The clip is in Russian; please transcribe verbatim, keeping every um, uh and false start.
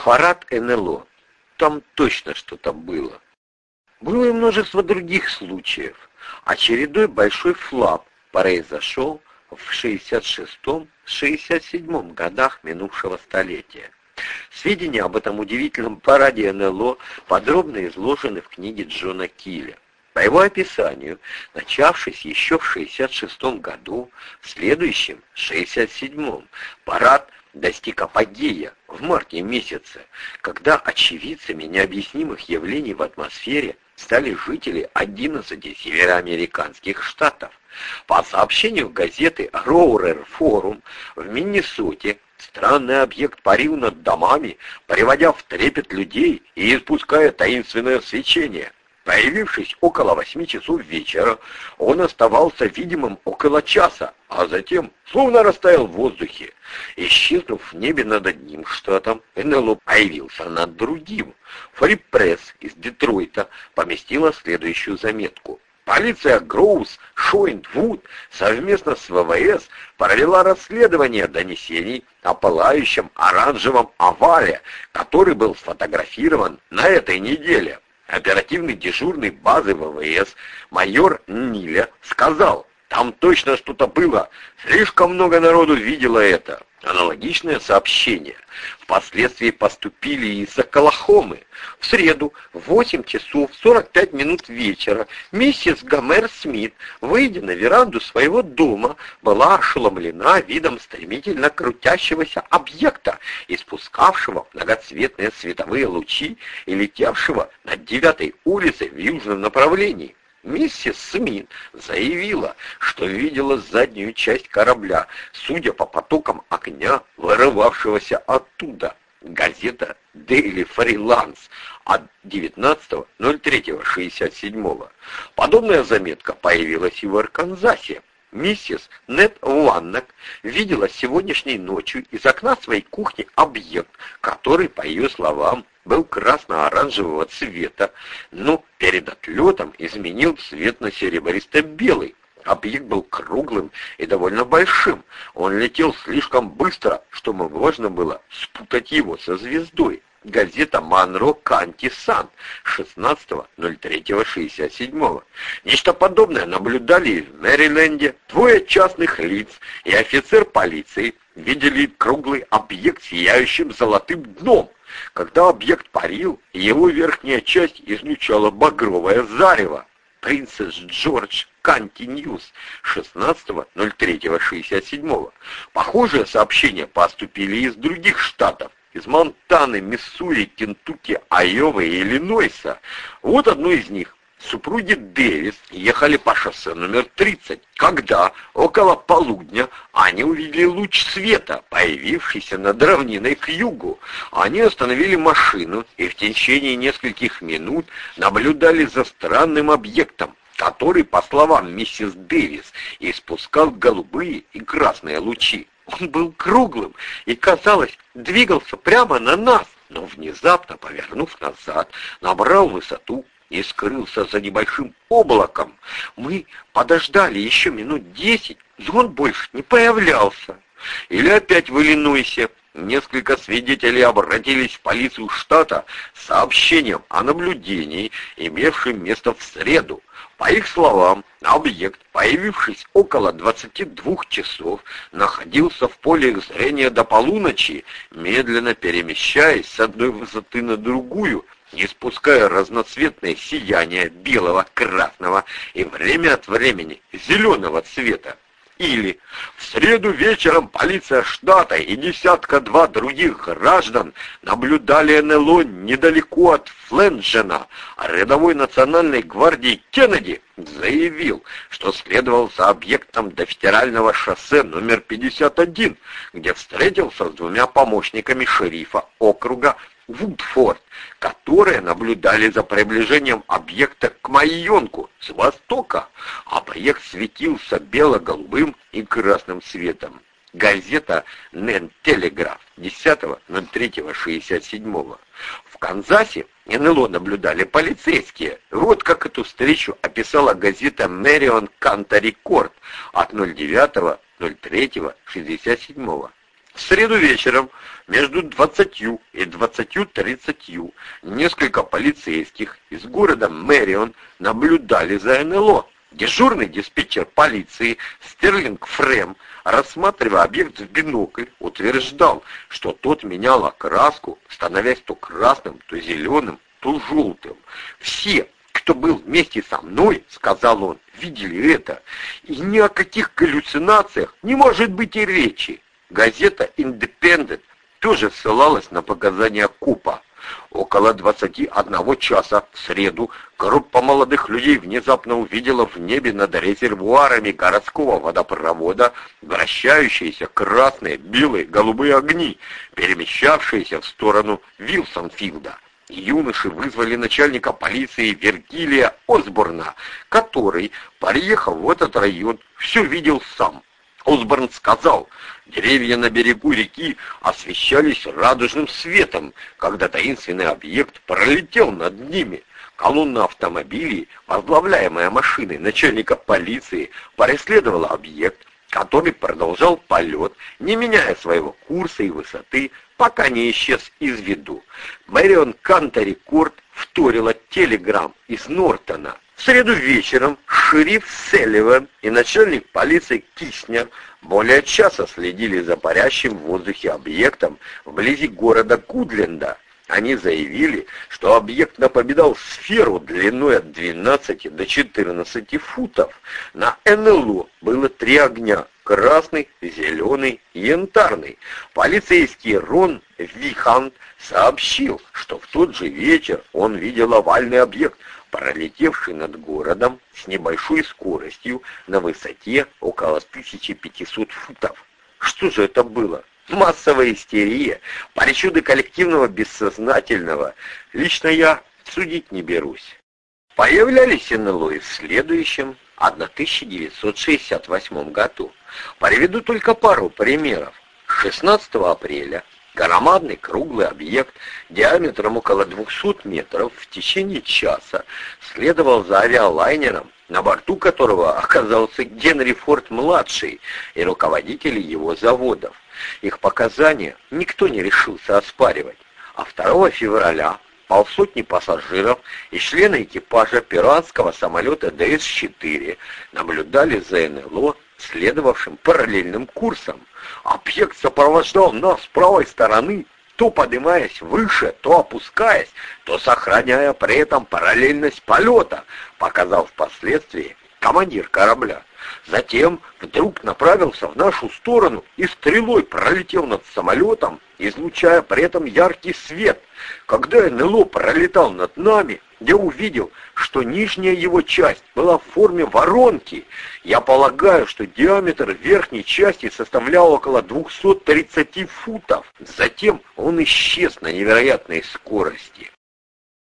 Парад эн эл о. Там точно что-то было. Было и множество других случаев. Очередной большой флап произошел в шестьдесят шестом — шестьдесят седьмом годах минувшего столетия. Сведения об этом удивительном параде эн эл о подробно изложены в книге Джона Килля. По его описанию, начавшись еще в шестьдесят шестом году, в следующем, шестьдесят седьмом, парад достиг апогея в марте месяце, когда очевидцами необъяснимых явлений в атмосфере стали жители одиннадцати североамериканских штатов. По сообщению газеты Roarer Forum, в Миннесоте странный объект парил над домами, приводя в трепет людей и испуская таинственное свечение. Появившись около восьми часов вечера, он оставался видимым около часа, а затем словно растаял в воздухе. Исчезнув в небе над одним штатом, эн эл о появился над другим. Free Press из Детройта поместила следующую заметку. Полиция Гроуз Шойнт-Вуд совместно с вэ вэ эс провела расследование донесений о пылающем оранжевом овале, который был сфотографирован на этой неделе. Оперативный дежурный базы вэ вэ эс майор Ниля сказал: «Там точно что-то было. Слишком много народу видело это». Аналогичное сообщение впоследствии поступили из Оклахомы. В среду в восемь часов сорок пять минут вечера миссис Гомер Смит, выйдя на веранду своего дома, была ошеломлена видом стремительно крутящегося объекта, испускавшего многоцветные световые лучи и летевшего над девятой улицей в южном направлении. Миссис Смит заявила, что видела заднюю часть корабля, судя по потокам огня, вырывавшегося оттуда. Газета Daily Freelance от девятнадцатого ноль третьего шестьдесят седьмого. Подобная заметка появилась и в Арканзасе. Миссис Нет Ваннок видела сегодняшней ночью из окна своей кухни объект, который, по ее словам, был красно-оранжевого цвета, но перед отлетом изменил цвет на серебристо-белый. Объект был круглым и довольно большим. Он летел слишком быстро, чтобы можно было спутать его со звездой. Газета «Монро Канти Сан» шестнадцатого ноль третьего шестьдесят седьмого. Нечто подобное наблюдали и в Мэриленде. Двое частных лиц и офицер полиции видели круглый объект с сияющим золотым дном. Когда объект парил, его верхняя часть излучала багровое зарево. Принцесс Джордж Канти Ньюс шестнадцатого ноль третьего шестьдесят седьмого. Похожие сообщения поступили из других штатов. Из Монтаны, Миссури, Кентукки, Айовы и Иллинойса. Вот одно из них. Супруги Дэвис ехали по шоссе номер тридцать, когда около полудня они увидели луч света, появившийся над равниной к югу. Они остановили машину и в течение нескольких минут наблюдали за странным объектом, который, по словам миссис Дэвис, испускал голубые и красные лучи. Он был круглым и, казалось, двигался прямо на нас, но внезапно, повернув назад, набрал высоту и скрылся за небольшим облаком. Мы подождали еще минут десять, но он больше не появлялся. Или опять в Иллинойсе. Несколько свидетелей обратились в полицию штата с сообщением о наблюдении, имевшем место в среду. По их словам, объект, появившись около двадцати двух часов, находился в поле их зрения до полуночи, медленно перемещаясь с одной высоты на другую, испуская разноцветное сияние белого, красного и время от времени зеленого цвета. Или в среду вечером полиция штата и десятка-два других граждан наблюдали эн эл о недалеко от Фленджена, а рядовой национальной гвардии Кеннеди заявил, что следовал за объектом до федерального шоссе номер пятьдесят один, где встретился с двумя помощниками шерифа округа Вудфорд, которые наблюдали за приближением объекта к Майонку с востока. Объект светился бело-голубым и красным цветом. Газета «Нэн Телеграф» десятого ноль третьего шестьдесят седьмого. В Канзасе эн эл о наблюдали полицейские. Вот как эту встречу описала газета «Мэрион Канта Рекорд» от ноль девятого ноль третьего шестьдесят седьмого. В среду вечером между двадцатью и двадцатью тридцатью несколько полицейских из города Мэрион наблюдали за эн эл о. Дежурный диспетчер полиции Стерлинг Фрэм, рассматривая объект в бинокль, утверждал, что тот менял окраску, становясь то красным, то зеленым, то желтым. «Все, кто был вместе со мной, — сказал он, — видели это, и ни о каких галлюцинациях не может быть и речи». Газета «Индепендент» тоже ссылалась на показания копа. Около двадцати одного часа в среду группа молодых людей внезапно увидела в небе над резервуарами городского водопровода вращающиеся красные, белые, голубые огни, перемещавшиеся в сторону Вилсонфилда. Юноши вызвали начальника полиции Вергилия Осборна, который, приехав в этот район, все видел сам. Осборн сказал, деревья на берегу реки освещались радужным светом, когда таинственный объект пролетел над ними. Колонна автомобилей, возглавляемая машиной начальника полиции, преследовала объект, который продолжал полет, не меняя своего курса и высоты, пока не исчез из виду. Мэрион Кантери Корт вторила телеграмм из Нортона. В среду вечером шериф Селливан и начальник полиции Киснер более часа следили за парящим в воздухе объектом вблизи города Гудленда. Они заявили, что объект напоминал сферу длиной от двенадцати до четырнадцати футов. На эн эл о было три огня – красный, зеленый и янтарный. Полицейский Рон Вихант сообщил, что в тот же вечер он видел овальный объект, пролетевший над городом с небольшой скоростью на высоте около тысячи пятисот футов. Что же это было? Массовая истерия, причуды коллективного бессознательного. Лично я судить не берусь. Появлялись эн эл о и в следующем тысяча девятьсот шестьдесят восьмом году. Приведу только пару примеров. шестнадцатого апреля громадный круглый объект диаметром около двухсот метров в течение часа следовал за авиалайнером, на борту которого оказался Генри Форд-младший и руководители его заводов. Их показания никто не решился оспаривать, а второго февраля полсотни пассажиров и члены экипажа перуанского самолета дэ эс четыре наблюдали за эн эл о, следовавшим параллельным курсом. Объект сопровождал нас с правой стороны, то поднимаясь выше, то опускаясь, то сохраняя при этом параллельность полета, показал впоследствии командир корабля. Затем вдруг направился в нашу сторону и стрелой пролетел над самолетом, излучая при этом яркий свет. Когда эн эл о пролетал над нами, я увидел, что нижняя его часть была в форме воронки. Я полагаю, что диаметр верхней части составлял около двухсот тридцати футов. Затем он исчез на невероятной скорости.